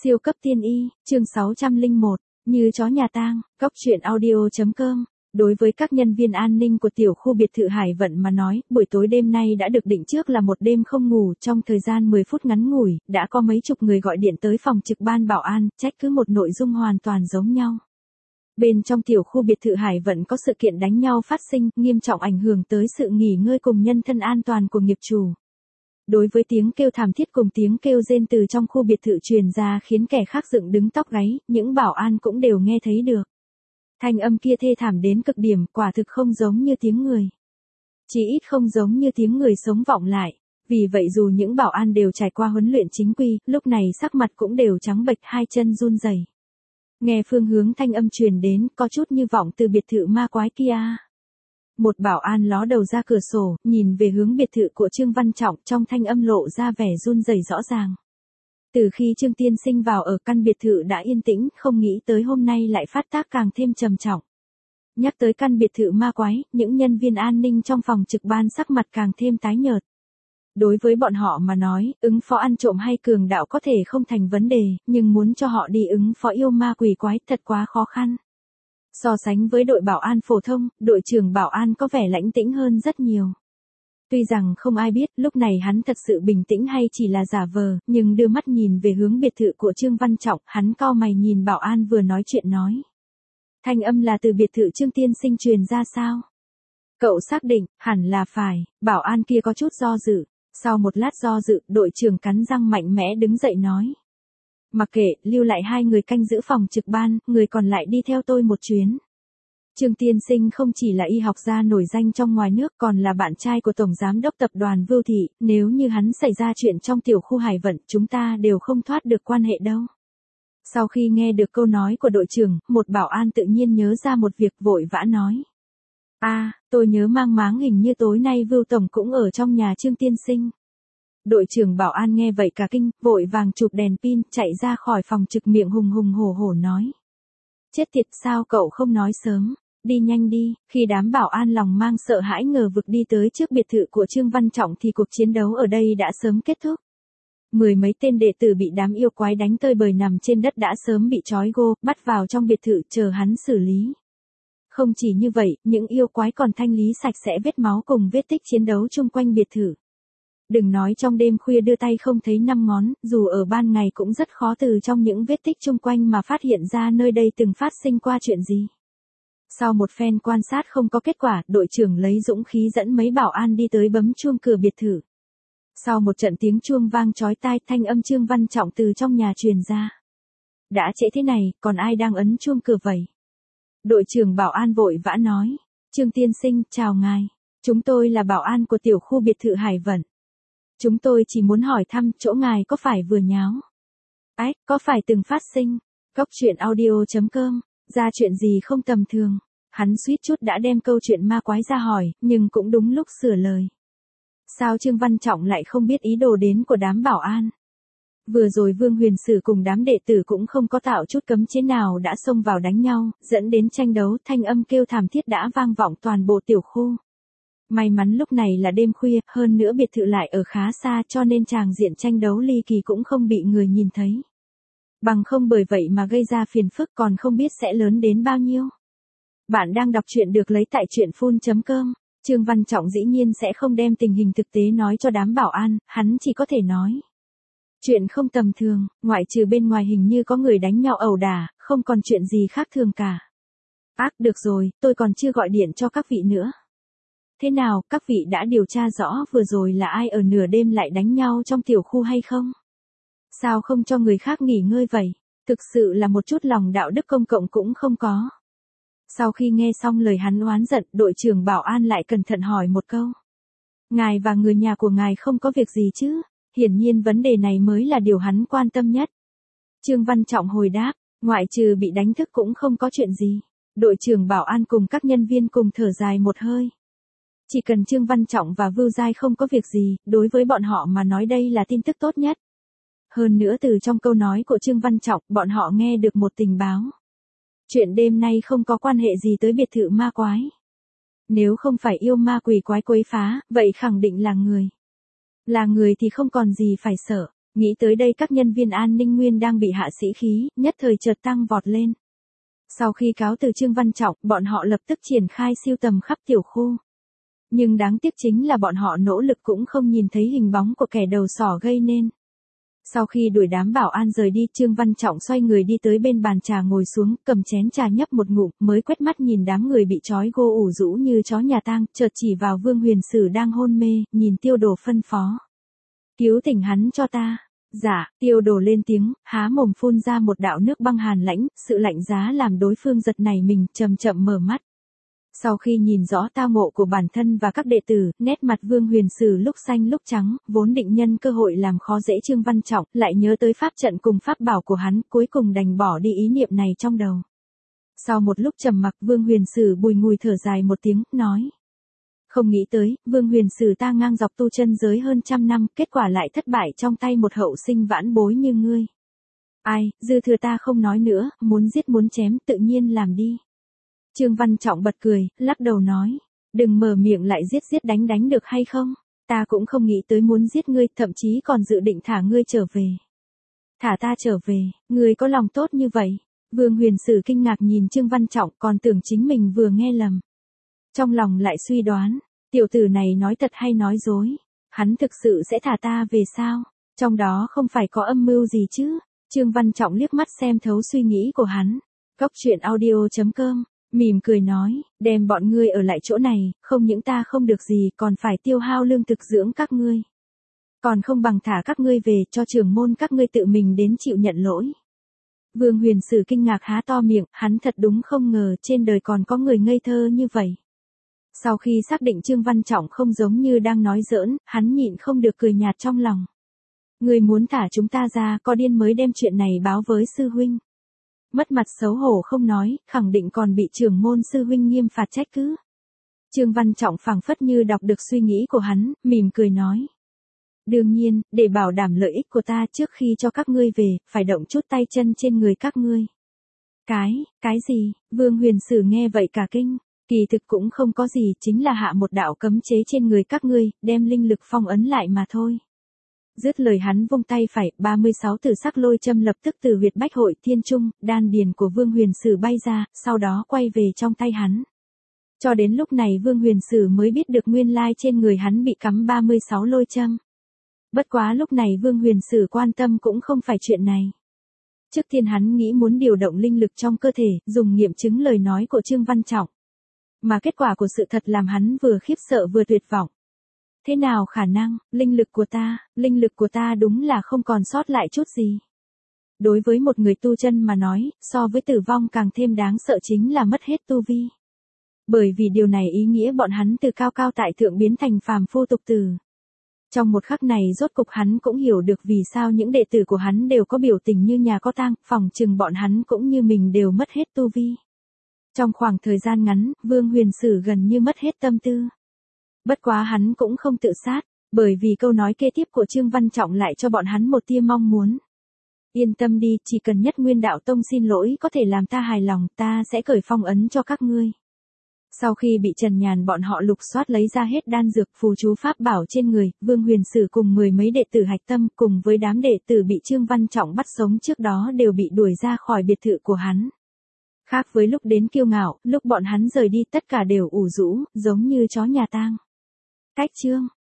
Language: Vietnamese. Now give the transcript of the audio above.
Siêu cấp tiên y, chương 601, như chó nhà tang, góc truyện audio.com. Đối với các nhân viên an ninh của tiểu khu biệt thự Hải Vận mà nói, buổi tối đêm nay đã được định trước là một đêm không ngủ, trong thời gian 10 phút ngắn ngủi, đã có mấy chục người gọi điện tới phòng trực ban bảo an, trách cứ một nội dung hoàn toàn giống nhau. Bên trong tiểu khu biệt thự Hải Vận có sự kiện đánh nhau phát sinh, nghiêm trọng ảnh hưởng tới sự nghỉ ngơi cùng nhân thân an toàn của nghiệp chủ. Đối với tiếng kêu thảm thiết cùng tiếng kêu rên từ trong khu biệt thự truyền ra khiến kẻ khác dựng đứng tóc gáy, những bảo an cũng đều nghe thấy được. Thanh âm kia thê thảm đến cực điểm, quả thực không giống như tiếng người. Chỉ ít không giống như tiếng người sống vọng lại. Vì vậy dù những bảo an đều trải qua huấn luyện chính quy, lúc này sắc mặt cũng đều trắng bệch, hai chân run rẩy. Nghe phương hướng thanh âm truyền đến, có chút như vọng từ biệt thự ma quái kia. Một bảo an ló đầu ra cửa sổ, nhìn về hướng biệt thự của Trương Văn Trọng, trong thanh âm lộ ra vẻ run rẩy rõ ràng. Từ khi Trương tiên sinh vào ở căn biệt thự đã yên tĩnh, không nghĩ tới hôm nay lại phát tác càng thêm trầm trọng. Nhắc tới căn biệt thự ma quái, những nhân viên an ninh trong phòng trực ban sắc mặt càng thêm tái nhợt. Đối với bọn họ mà nói, ứng phó ăn trộm hay cường đạo có thể không thành vấn đề, nhưng muốn cho họ đi ứng phó yêu ma quỷ quái thật quá khó khăn. So sánh với đội bảo an phổ thông, đội trưởng bảo an có vẻ lãnh tĩnh hơn rất nhiều. Tuy rằng không ai biết lúc này hắn thật sự bình tĩnh hay chỉ là giả vờ, nhưng đưa mắt nhìn về hướng biệt thự của Trương Văn Trọng, hắn cau mày nhìn bảo an vừa nói chuyện nói. Thanh âm là từ biệt thự Trương tiên sinh truyền ra sao? Cậu xác định, hẳn là phải, bảo an kia có chút do dự. Sau một lát do dự, đội trưởng cắn răng mạnh mẽ đứng dậy nói. Mặc kệ, lưu lại hai người canh giữ phòng trực ban, người còn lại đi theo tôi một chuyến. Trương tiên sinh không chỉ là y học gia nổi danh trong ngoài nước còn là bạn trai của Tổng Giám đốc Tập đoàn Vưu Thị, nếu như hắn xảy ra chuyện trong tiểu khu Hải Vận chúng ta đều không thoát được quan hệ đâu. Sau khi nghe được câu nói của đội trưởng, một bảo an tự nhiên nhớ ra một việc vội vã nói. Tôi nhớ mang máng hình như tối nay Vưu Tổng cũng ở trong nhà Trương tiên sinh. Đội trưởng bảo an nghe vậy cả kinh, vội vàng chụp đèn pin, chạy ra khỏi phòng trực miệng hùng hùng hổ hổ nói. Chết tiệt, sao cậu không nói sớm, đi nhanh đi. Khi đám bảo an lòng mang sợ hãi ngờ vực đi tới trước biệt thự của Trương Văn Trọng thì cuộc chiến đấu ở đây đã sớm kết thúc. Mười mấy tên đệ tử bị đám yêu quái đánh tơi bời nằm trên đất đã sớm bị trói gô, bắt vào trong biệt thự chờ hắn xử lý. Không chỉ như vậy, những yêu quái còn thanh lý sạch sẽ vết máu cùng vết tích chiến đấu chung quanh biệt thự. Đừng nói trong đêm khuya đưa tay không thấy năm ngón, dù ở ban ngày cũng rất khó từ trong những vết tích chung quanh mà phát hiện ra nơi đây từng phát sinh qua chuyện gì. Sau một phen quan sát không có kết quả, đội trưởng lấy dũng khí dẫn mấy bảo an đi tới bấm chuông cửa biệt thự. Sau một trận tiếng chuông vang chói tai, thanh âm Trương Văn Trọng từ trong nhà truyền ra. Đã trễ thế này, còn ai đang ấn chuông cửa vậy? Đội trưởng bảo an vội vã nói. Trương tiên sinh, chào ngài. Chúng tôi là bảo an của tiểu khu biệt thự Hải Vận. Chúng tôi chỉ muốn hỏi thăm chỗ ngài có phải vừa nháo? Có phải từng phát sinh? Góc truyện audio.com, ra chuyện gì không tầm thường? Hắn suýt chút đã đem câu chuyện ma quái ra hỏi, nhưng cũng đúng lúc sửa lời. Sao Trương Văn Trọng lại không biết ý đồ đến của đám bảo an? Vừa rồi Vương Huyền Sử cùng đám đệ tử cũng không có tạo chút cấm chế nào đã xông vào đánh nhau, dẫn đến tranh đấu, thanh âm kêu thảm thiết đã vang vọng toàn bộ tiểu khu. May mắn lúc này là đêm khuya, hơn nữa biệt thự lại ở khá xa cho nên tràng diện tranh đấu ly kỳ cũng không bị người nhìn thấy. Bằng không bởi vậy mà gây ra phiền phức còn không biết sẽ lớn đến bao nhiêu. Bạn đang đọc truyện được lấy tại truyện.com. Trương Văn Trọng dĩ nhiên sẽ không đem tình hình thực tế nói cho đám bảo an, hắn chỉ có thể nói. Chuyện không tầm thường, ngoại trừ bên ngoài hình như có người đánh nhau ẩu đả, không còn chuyện gì khác thường cả. Được rồi, tôi còn chưa gọi điện cho các vị nữa. Thế nào, các vị đã điều tra rõ vừa rồi là ai ở nửa đêm lại đánh nhau trong tiểu khu hay không? Sao không cho người khác nghỉ ngơi vậy? Thực sự là một chút lòng đạo đức công cộng cũng không có. Sau khi nghe xong lời hắn oán giận, đội trưởng bảo an lại cẩn thận hỏi một câu. Ngài và người nhà của ngài không có việc gì chứ? Hiển nhiên vấn đề này mới là điều hắn quan tâm nhất. Trương Văn Trọng hồi đáp, ngoại trừ bị đánh thức cũng không có chuyện gì. Đội trưởng bảo an cùng các nhân viên cùng thở dài một hơi. Chỉ cần Trương Văn Trọng và Vưu Giai không có việc gì, đối với bọn họ mà nói đây là tin tức tốt nhất. Hơn nữa từ trong câu nói của Trương Văn Trọng, bọn họ nghe được một tình báo. Chuyện đêm nay không có quan hệ gì tới biệt thự ma quái. Nếu không phải yêu ma quỷ quái quấy phá, vậy khẳng định là người. Là người thì không còn gì phải sợ. Nghĩ tới đây các nhân viên an ninh nguyên đang bị hạ sĩ khí, nhất thời chợt tăng vọt lên. Sau khi cáo từ Trương Văn Trọng, bọn họ lập tức triển khai siêu tầm khắp tiểu khu. Nhưng đáng tiếc chính là bọn họ nỗ lực cũng không nhìn thấy hình bóng của kẻ đầu sỏ gây nên. Sau khi đuổi đám bảo an rời đi, Trương Văn Trọng xoay người đi tới bên bàn trà ngồi xuống, cầm chén trà nhấp một ngụm, mới quét mắt nhìn đám người bị trói gô ủ rũ như chó nhà tang, chợt chỉ vào Vương Huyền Sử đang hôn mê, nhìn Tiêu Đồ phân phó. Cứu tỉnh hắn cho ta. Dạ, Tiêu Đồ lên tiếng, há mồm phun ra một đạo nước băng hàn lãnh, sự lạnh giá làm đối phương giật nảy mình, chậm chậm mở mắt. Sau khi nhìn rõ tao ngộ của bản thân và các đệ tử, nét mặt Vương Huyền Sử lúc xanh lúc trắng, vốn định nhân cơ hội làm khó dễ Trương Văn Trọng, lại nhớ tới pháp trận cùng pháp bảo của hắn, cuối cùng đành bỏ đi ý niệm này trong đầu. Sau một lúc trầm mặc, Vương Huyền Sử bùi ngùi thở dài một tiếng, nói. Không nghĩ tới, Vương Huyền Sử ta ngang dọc tu chân giới hơn 100 năm, kết quả lại thất bại trong tay một hậu sinh vãn bối như ngươi. Ai, dư thừa ta không nói nữa, muốn giết muốn chém, tự nhiên làm đi. Trương Văn Trọng bật cười, lắc đầu nói, đừng mở miệng lại giết đánh được hay không? Ta cũng không nghĩ tới muốn giết ngươi, thậm chí còn dự định thả ngươi trở về. Thả ta trở về, ngươi có lòng tốt như vậy? Vương Huyền Sử kinh ngạc nhìn Trương Văn Trọng, còn tưởng chính mình vừa nghe lầm. Trong lòng lại suy đoán, tiểu tử này nói thật hay nói dối? Hắn thực sự sẽ thả ta về sao? Trong đó không phải có âm mưu gì chứ? Trương Văn Trọng liếc mắt xem thấu suy nghĩ của hắn. Cóc truyện audio.com mỉm cười nói, đem bọn ngươi ở lại chỗ này, không những ta không được gì, còn phải tiêu hao lương thực dưỡng các ngươi. Còn không bằng thả các ngươi về, cho trưởng môn các ngươi tự mình đến chịu nhận lỗi. Vương Huyền Sử kinh ngạc há to miệng, hắn thật đúng không ngờ trên đời còn có người ngây thơ như vậy. Sau khi xác định Trương Văn Trọng không giống như đang nói giỡn, hắn nhịn không được cười nhạt trong lòng. Ngươi muốn thả chúng ta ra, có điên mới đem chuyện này báo với sư huynh. Mất mặt xấu hổ không nói, khẳng định còn bị trưởng môn sư huynh nghiêm phạt trách cứ. Trương Văn Trọng phảng phất như đọc được suy nghĩ của hắn, mỉm cười nói. Đương nhiên, để bảo đảm lợi ích của ta trước khi cho các ngươi về, phải động chút tay chân trên người các ngươi. Cái gì? Vương Huyền Sử nghe vậy cả kinh. Kỳ thực cũng không có gì, chính là hạ một đạo cấm chế trên người các ngươi, đem linh lực phong ấn lại mà thôi. Dứt lời hắn vung tay phải, 36 tử sắc lôi châm lập tức từ huyệt bách hội thiên trung, đan điền của Vương Huyền Sử bay ra, sau đó quay về trong tay hắn. Cho đến lúc này Vương Huyền Sử mới biết được nguyên lai trên người hắn bị cắm 36 lôi châm. Bất quá lúc này Vương Huyền Sử quan tâm cũng không phải chuyện này. Trước tiên hắn nghĩ muốn điều động linh lực trong cơ thể, dùng nghiệm chứng lời nói của Trương Văn Trọng. Mà kết quả của sự thật làm hắn vừa khiếp sợ vừa tuyệt vọng. Thế nào khả năng, linh lực của ta đúng là không còn sót lại chút gì. Đối với một người tu chân mà nói, so với tử vong càng thêm đáng sợ chính là mất hết tu vi. Bởi vì điều này ý nghĩa bọn hắn từ cao cao tại thượng biến thành phàm phu tục tử. Trong một khắc này rốt cục hắn cũng hiểu được vì sao những đệ tử của hắn đều có biểu tình như nhà có tang, phỏng chừng bọn hắn cũng như mình đều mất hết tu vi. Trong khoảng thời gian ngắn, Vương Huyền Sử gần như mất hết tâm tư. Bất quá hắn cũng không tự sát, bởi vì câu nói kế tiếp của Trương Văn Trọng lại cho bọn hắn một tia mong muốn. Yên tâm đi, chỉ cần Nhất Nguyên Đạo Tông xin lỗi có thể làm ta hài lòng, ta sẽ cởi phong ấn cho các ngươi. Sau khi bị Trần Nhàn bọn họ lục soát lấy ra hết đan dược phù chú pháp bảo trên người, Vương Huyền Sử cùng 10 mấy đệ tử hạch tâm cùng với đám đệ tử bị Trương Văn Trọng bắt sống trước đó đều bị đuổi ra khỏi biệt thự của hắn. Khác với lúc đến kiêu ngạo, lúc bọn hắn rời đi tất cả đều ủ rũ, giống như chó nhà tang. Cách chương